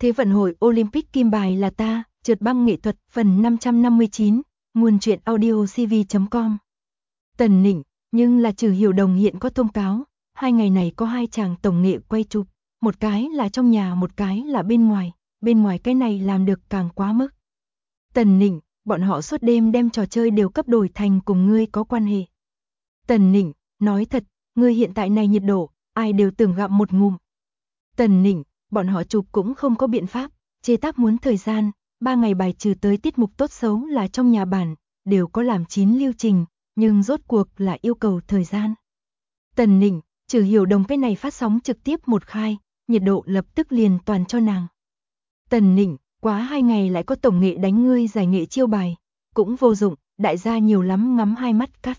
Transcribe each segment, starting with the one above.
Thế vận hội Olympic kim bài là ta, trượt băng nghệ thuật phần 559, nguồn truyện audiocv.com. Tần Nịnh, nhưng là Trừ Hiểu Đồng hiện có thông cáo, 2 ngày này có 2 chàng tổng nghệ quay chụp, một cái là trong nhà một cái là bên ngoài cái này làm được càng quá mức. Tần Nịnh, bọn họ suốt đêm đem trò chơi đều cấp đổi thành cùng ngươi có quan hệ. Tần Nịnh, nói thật, ngươi hiện tại này nhiệt độ, ai đều tưởng gặm một ngụm. Tần Nịnh, bọn họ chụp cũng không có biện pháp, chế tác muốn thời gian, 3 ngày bài trừ tới tiết mục tốt xấu là trong nhà bản, đều có làm 9 lưu trình, nhưng rốt cuộc là yêu cầu thời gian. Tần Nịnh, Trừ Hiểu Đồng cái này phát sóng trực tiếp một khai, nhiệt độ lập tức liền toàn cho nàng. Tần Nịnh, quá 2 ngày lại có tổng nghệ đánh ngươi giải nghệ chiêu bài, cũng vô dụng, đại gia nhiều lắm ngắm hai mắt cắt.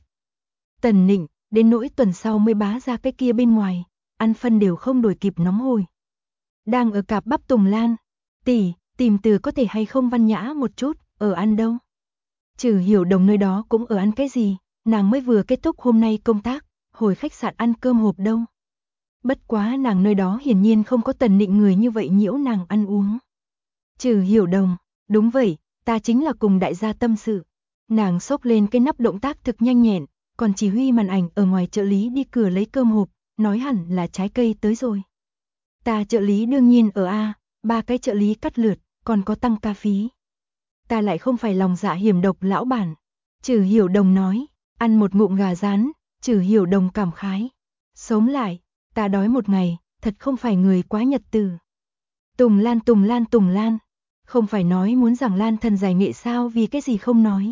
Tần Nịnh, đến nỗi tuần sau mới bá ra cái kia bên ngoài, ăn phân đều không đổi kịp nóng hổi. Đang ở cạp bắp Tùng Lan, tỷ, tìm từ có thể hay không văn nhã một chút, ở ăn đâu? Trừ Hiểu Đồng nơi đó cũng ở ăn cái gì, nàng mới vừa kết thúc hôm nay công tác, hồi khách sạn ăn cơm hộp đâu. Bất quá nàng nơi đó hiển nhiên không có Tần Nịnh người như vậy nhiễu nàng ăn uống. Trừ Hiểu Đồng, đúng vậy, ta chính là cùng đại gia tâm sự. Nàng xốc lên cái nắp động tác thực nhanh nhẹn, còn chỉ huy màn ảnh ở ngoài trợ lý đi cửa lấy cơm hộp, nói hẳn là trái cây tới rồi. Ta trợ lý đương nhiên ở A, 3 cái trợ lý cắt lượt, còn có tăng ca phí. Ta lại không phải lòng dạ hiểm độc lão bản. Trừ Hiểu Đồng nói, ăn một ngụm gà rán, Trừ Hiểu Đồng cảm khái. Sống lại, ta đói một ngày, thật không phải người quá nhật từ. Tùng Lan, không phải nói muốn giảng Lan thần giải nghệ sao, vì cái gì không nói.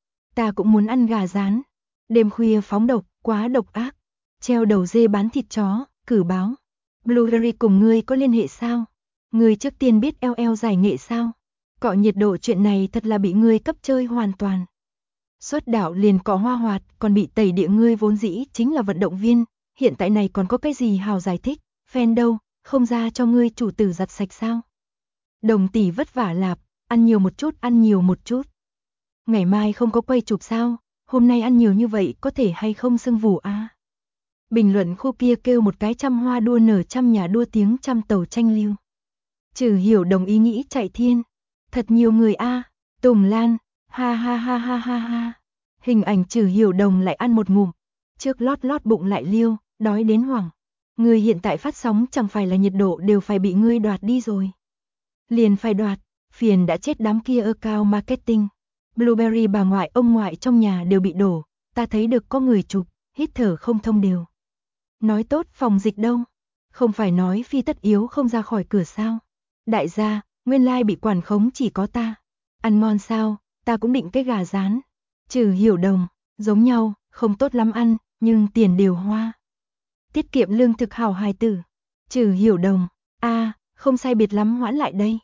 Ta cũng muốn ăn gà rán. Đêm khuya phóng độc, quá độc ác. Treo đầu dê bán thịt chó, cử báo. Blueberry cùng ngươi có liên hệ sao? Ngươi trước tiên biết LL giải nghệ sao? Cọ nhiệt độ chuyện này thật là bị ngươi cấp chơi hoàn toàn. Xuất đạo liền cọ hoa hoạt, còn bị tẩy địa, ngươi vốn dĩ chính là vận động viên, hiện tại này còn có cái gì hào giải thích, fan đâu, không ra cho ngươi chủ tử giặt sạch sao? Đồng tỷ vất vả lạp, ăn nhiều một chút. Ngày mai không có quay chụp sao, hôm nay ăn nhiều như vậy có thể hay không sưng vù a? Bình luận khu kia kêu một cái trăm hoa đua nở, trăm nhà đua tiếng, trăm tàu tranh lưu. Trừ Hiểu Đồng ý nghĩ chạy thiên. Thật nhiều người a. Tùng Lan, ha ha ha ha ha ha. Hình ảnh Trừ Hiểu Đồng lại ăn một ngụm. Trước lót bụng lại liêu, đói đến hoảng. Người hiện tại phát sóng chẳng phải là nhiệt độ đều phải bị ngươi đoạt đi rồi. Liền phải đoạt, phiền đã chết đám kia ơ cao marketing. Blueberry bà ngoại ông ngoại trong nhà đều bị đổ, ta thấy được có người chụp, hít thở không thông đều. Nói tốt phòng dịch đâu, không phải nói phi tất yếu không ra khỏi cửa sao. Đại gia, nguyên lai bị quản khống chỉ có ta. Ăn ngon sao, ta cũng định cái gà rán. Trừ Hiểu Đồng, giống nhau, không tốt lắm ăn, nhưng tiền đều hoa. Tiết kiệm lương thực hảo hài tử. Trừ Hiểu Đồng, không sai biệt lắm, hoãn lại đây.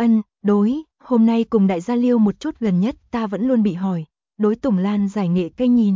Đối, hôm nay cùng đại gia liêu một chút, gần nhất ta vẫn luôn bị hỏi, đối Tùng Lan giải nghệ cây nhìn.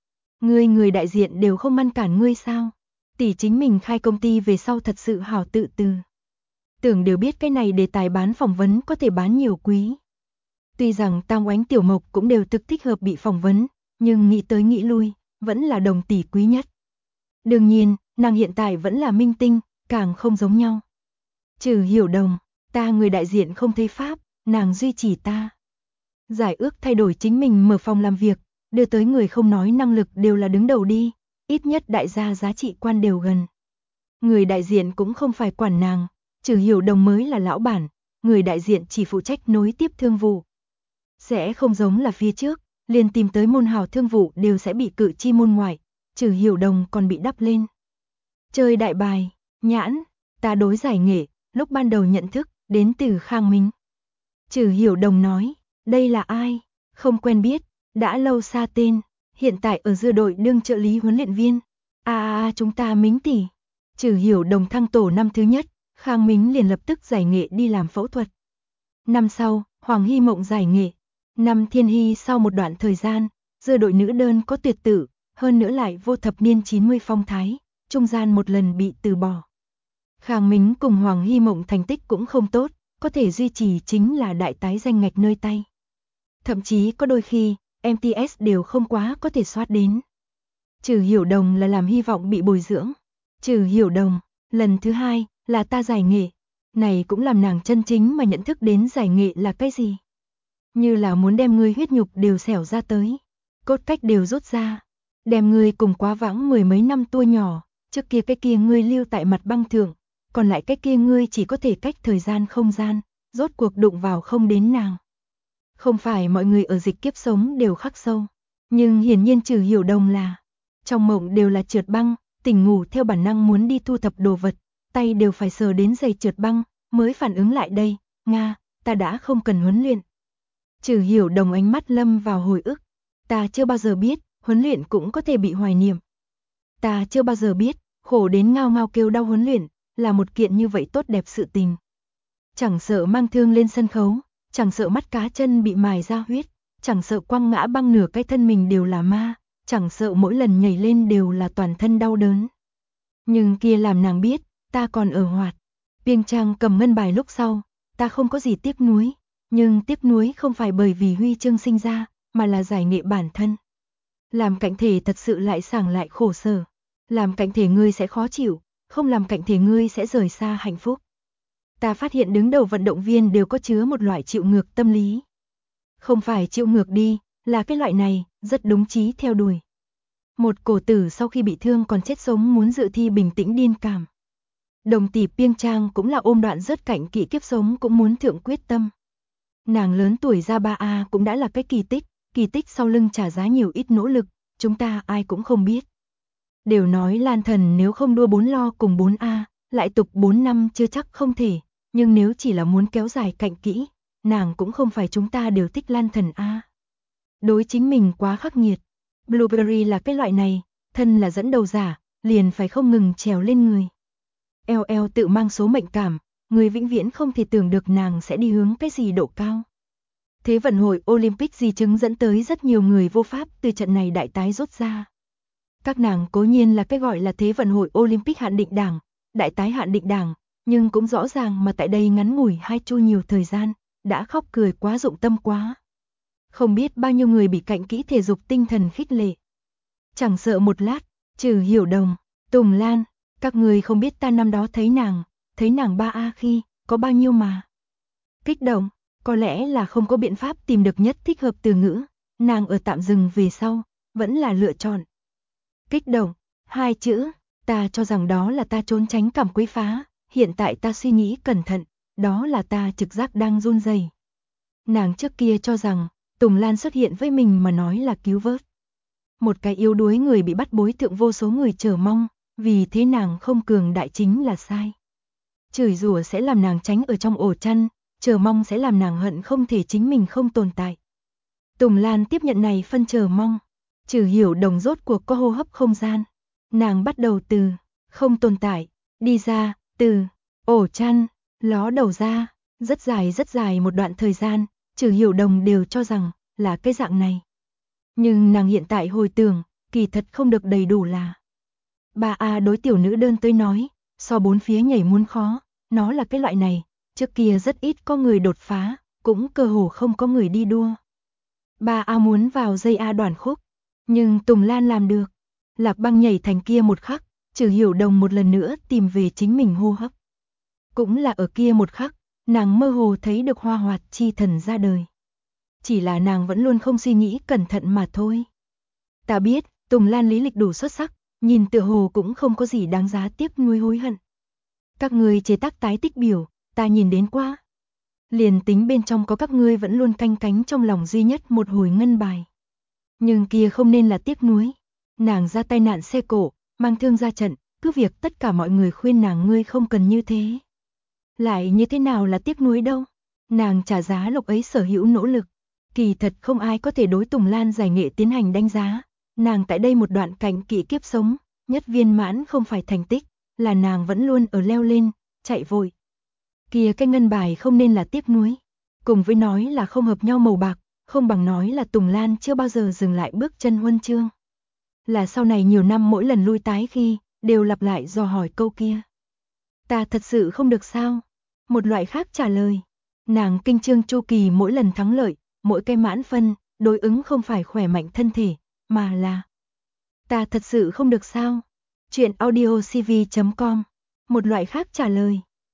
Người đại diện đều không ngăn cản ngươi sao? Tỷ chính mình khai công ty về sau thật sự hảo tự từ. Tưởng đều biết cái này đề tài bán phỏng vấn có thể bán nhiều quý. Tuy rằng Tam Oánh Tiểu Mộc cũng đều thực thích hợp bị phỏng vấn, nhưng nghĩ tới nghĩ lui, vẫn là Đồng tỷ quý nhất. Đương nhiên, nàng hiện tại vẫn là minh tinh, càng không giống nhau. Trừ Hiểu Đồng, ta người đại diện không thấy pháp, nàng duy trì ta. Giải ước thay đổi chính mình mở phòng làm việc, đưa tới người không nói năng lực đều là đứng đầu đi, ít nhất đại gia giá trị quan đều gần. Người đại diện cũng không phải quản nàng, Trừ Hiểu Đồng mới là lão bản, người đại diện chỉ phụ trách nối tiếp thương vụ. Sẽ không giống là phía trước, liền tìm tới môn hào thương vụ đều sẽ bị cự chi môn ngoại, Trừ Hiểu Đồng còn bị đắp lên. Chơi đại bài, nhãn, ta đối giải nghệ, lúc ban đầu nhận thức, đến từ Khang Minh. Trừ Hiểu Đồng nói, đây là ai? Không quen biết, đã lâu xa tên, hiện tại ở dưa đội đương trợ lý huấn luyện viên. Chúng ta Mính tỷ. Trừ Hiểu Đồng thăng tổ năm thứ nhất, Khang Mính liền lập tức giải nghệ đi làm phẫu thuật. Năm sau, Hoàng Hy Mộng giải nghệ. Năm Thiên Hy sau một đoạn thời gian, dưa đội nữ đơn có tuyệt tử, hơn nữa lại vô thập niên 90 phong thái, trung gian một lần bị từ bỏ. Khang Mính cùng Hoàng Hy Mộng thành tích cũng không tốt, có thể duy trì chính là đại tái danh ngạch nơi tay. Thậm chí có đôi khi, MTS đều không quá có thể soát đến. Trừ Hiểu Đồng là làm hy vọng bị bồi dưỡng. Trừ Hiểu Đồng, lần thứ hai, là ta giải nghệ. Này cũng làm nàng chân chính mà nhận thức đến giải nghệ là cái gì. Như là muốn đem ngươi huyết nhục đều xẻo ra tới, cốt cách đều rút ra, đem ngươi cùng quá vãng mười mấy năm tua nhỏ, trước kia cái kia ngươi lưu tại mặt băng thượng, còn lại cái kia ngươi chỉ có thể cách thời gian không gian, rốt cuộc đụng vào không đến nàng. Không phải mọi người ở dịch kiếp sống đều khắc sâu, nhưng hiển nhiên Trừ Hiểu Đồng là, trong mộng đều là trượt băng, tỉnh ngủ theo bản năng muốn đi thu thập đồ vật, tay đều phải sờ đến giày trượt băng, mới phản ứng lại đây, Nga, ta đã không cần huấn luyện. Trừ Hiểu Đồng ánh mắt lâm vào hồi ức, ta chưa bao giờ biết, huấn luyện cũng có thể bị hoài niệm. Ta chưa bao giờ biết, khổ đến ngao ngao kêu đau huấn luyện, là một kiện như vậy tốt đẹp sự tình. Chẳng sợ mang thương lên sân khấu, chẳng sợ mắt cá chân bị mài ra huyết, chẳng sợ quăng ngã băng nửa cái thân mình đều là ma, chẳng sợ mỗi lần nhảy lên đều là toàn thân đau đớn. Nhưng kia làm nàng biết, ta còn ở hoạt. Biên Trang cầm ngân bài lúc sau, ta không có gì tiếc nuối, nhưng tiếc nuối không phải bởi vì huy chương sinh ra, mà là giải nghệ bản thân. Làm cảnh thể thật sự lại sảng lại khổ sở, làm cảnh thể ngươi sẽ khó chịu, không làm cảnh thể ngươi sẽ rời xa hạnh phúc. Ta phát hiện đứng đầu vận động viên đều có chứa một loại chịu ngược tâm lý. Không phải chịu ngược đi, là cái loại này, rất đúng chí theo đuổi. Một cổ tử sau khi bị thương còn chết sống muốn dự thi bình tĩnh điên cảm. Đồng tỷ Biên Trang cũng là ôm đoạn rớt cảnh kỵ kiếp sống cũng muốn thượng quyết tâm. Nàng lớn tuổi ra 3A cũng đã là cái kỳ tích sau lưng trả giá nhiều ít nỗ lực, chúng ta ai cũng không biết. Đều nói Lan Thần nếu không đua 4 lo cùng 4A, lại tục 4 năm chưa chắc không thể, nhưng nếu chỉ là muốn kéo dài cạnh kỹ, nàng cũng không phải chúng ta đều thích Lan Thần A. Đối chính mình quá khắc nghiệt, Blueberry là cái loại này, thân là dẫn đầu giả, liền phải không ngừng trèo lên người. LL tự mang số mệnh cảm, người vĩnh viễn không thể tưởng được nàng sẽ đi hướng cái gì độ cao. Thế vận hội Olympic di chứng dẫn tới rất nhiều người vô pháp từ trận này đại tái rút ra. Các nàng cố nhiên là cái gọi là thế vận hội Olympic hạn định đảng, đại tái hạn định đảng, nhưng cũng rõ ràng mà tại đây ngắn ngủi 2 chu nhiều thời gian, đã khóc cười quá dụng tâm quá. Không biết bao nhiêu người bị cạnh kỹ thể dục tinh thần khích lệ. Chẳng sợ một lát, Trừ Hiểu Đồng, Tùng Lan, các người không biết ta năm đó thấy nàng 3A khi, có bao nhiêu mà. Kích động, có lẽ là không có biện pháp tìm được nhất thích hợp từ ngữ, nàng ở tạm dừng về sau, vẫn là lựa chọn. Kích động, 2 chữ, ta cho rằng đó là ta trốn tránh cảm quấy phá, hiện tại ta suy nghĩ cẩn thận, đó là ta trực giác đang run rẩy. Nàng trước kia cho rằng, Tùng Lan xuất hiện với mình mà nói là cứu vớt. Một cái yếu đuối người bị bắt bối thượng vô số người chờ mong, vì thế nàng không cường đại chính là sai. Chửi rủa sẽ làm nàng tránh ở trong ổ chăn, chờ mong sẽ làm nàng hận không thể chính mình không tồn tại. Tùng Lan tiếp nhận này phân chờ mong, Trừ Hiểu Đồng rốt cuộc có hô hấp không gian. Nàng bắt đầu từ không tồn tại, đi ra, từ ổ chăn, ló đầu ra, rất dài một đoạn thời gian, Trừ Hiểu Đồng đều cho rằng là cái dạng này. Nhưng nàng hiện tại hồi tưởng, kỳ thật không được đầy đủ là. 3A đối tiểu nữ đơn tới nói, so 4 phía nhảy muốn khó, nó là cái loại này, trước kia rất ít có người đột phá, cũng cơ hồ không có người đi đua. 3A muốn vào dây A đoàn khúc, nhưng Tùng Lan làm được. Lạc Băng nhảy thành kia một khắc, Trừ Hiểu Đồng một lần nữa tìm về chính mình hô hấp. Cũng là ở kia một khắc, nàng mơ hồ thấy được Hoa Hoạt chi thần ra đời. Chỉ là nàng vẫn luôn không suy nghĩ cẩn thận mà thôi. Ta biết, Tùng Lan lý lịch đủ xuất sắc, nhìn tựa hồ cũng không có gì đáng giá tiếc nuối hối hận. Các ngươi chế tác tái tích biểu, ta nhìn đến qua. Liền tính bên trong có các ngươi vẫn luôn canh cánh trong lòng duy nhất một hồi ngân bài. Nhưng kia không nên là tiếc nuối. Nàng ra tai nạn xe cộ, mang thương ra trận, cứ việc tất cả mọi người khuyên nàng ngươi không cần như thế. Lại như thế nào là tiếc nuối đâu. Nàng trả giá lúc ấy sở hữu nỗ lực. Kỳ thật không ai có thể đối Tùng Lan giải nghệ tiến hành đánh giá. Nàng tại đây một đoạn cảnh kỵ kiếp sống, nhất viên mãn không phải thành tích, là nàng vẫn luôn ở leo lên, chạy vội. Kia cái ngân bài không nên là tiếc nuối. Cùng với nói là không hợp nhau màu bạc, không bằng nói là Tùng Lan chưa bao giờ dừng lại bước chân huân chương. Là sau này nhiều năm mỗi lần lui tái khi, đều lặp lại dò hỏi câu kia. Ta thật sự không được sao? Một loại khác trả lời. Nàng kinh chương chu kỳ mỗi lần thắng lợi, mỗi cái mãn phân, đối ứng không phải khỏe mạnh thân thể, mà là ta thật sự không được sao? Chuyện audiocv.com. Một loại khác trả lời.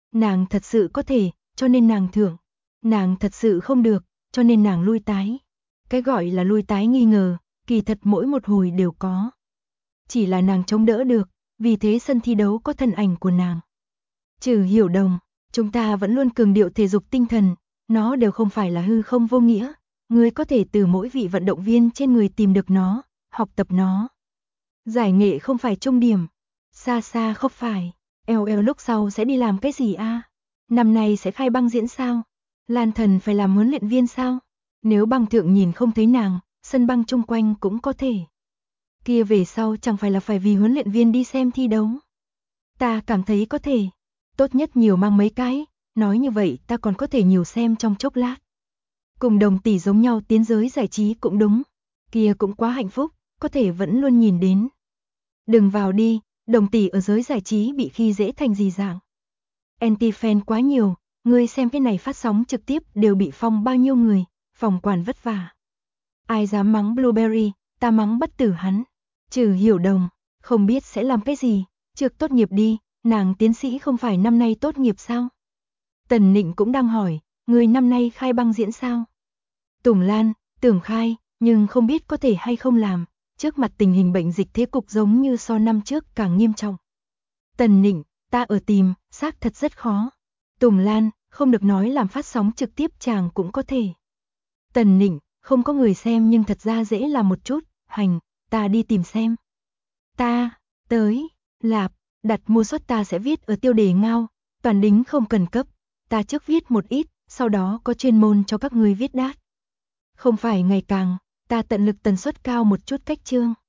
Nàng thật sự có thể, cho nên nàng thưởng. Nàng thật sự không được, cho nên nàng lui tái. Cái gọi là lui tái nghi ngờ, kỳ thật mỗi một hồi đều có. Chỉ là nàng chống đỡ được, vì thế sân thi đấu có thân ảnh của nàng. Trừ Hiểu Đồng, chúng ta vẫn luôn cường điệu thể dục tinh thần, nó đều không phải là hư không vô nghĩa. Ngươi có thể từ mỗi vị vận động viên trên người tìm được nó, học tập nó. Giải nghệ không phải trung điểm, xa xa không phải. LL lúc sau sẽ đi làm cái gì a? Năm nay sẽ khai băng diễn sao? Lan Thần phải làm huấn luyện viên sao? Nếu băng thượng nhìn không thấy nàng, sân băng chung quanh cũng có thể. Kia về sau chẳng phải là phải vì huấn luyện viên đi xem thi đấu. Ta cảm thấy có thể. Tốt nhất nhiều mang mấy cái, nói như vậy ta còn có thể nhiều xem trong chốc lát. Cùng Đồng tỷ giống nhau tiến giới giải trí cũng đúng. Kia cũng quá hạnh phúc, có thể vẫn luôn nhìn đến. Đừng vào đi, Đồng tỷ ở giới giải trí bị khi dễ thành gì dạng. Anti-fan quá nhiều, ngươi xem cái này phát sóng trực tiếp đều bị phong bao nhiêu người, phòng quản vất vả. Ai dám mắng Blueberry, ta mắng bất tử hắn. Trừ Hiểu Đồng, không biết sẽ làm cái gì, trước tốt nghiệp đi, nàng tiến sĩ không phải năm nay tốt nghiệp sao? Tần Nịnh cũng đang hỏi, người năm nay khai băng diễn sao? Tùng Lan, tưởng khai, nhưng không biết có thể hay không làm, trước mặt tình hình bệnh dịch thế cục giống như so năm trước càng nghiêm trọng. Tần Nịnh, ta ở tìm, xác thật rất khó. Tùng Lan, không được nói làm phát sóng trực tiếp chàng cũng có thể. Tần Nịnh, không có người xem nhưng thật ra dễ làm một chút, hành, ta đi tìm xem. Ta, tới, lạp, đặt mua suất ta sẽ viết ở tiêu đề ngao, toàn đính không cần cấp, ta trước viết một ít, sau đó có chuyên môn cho các người viết đát. Không phải ngày càng, ta tận lực tần suất cao một chút cách chương.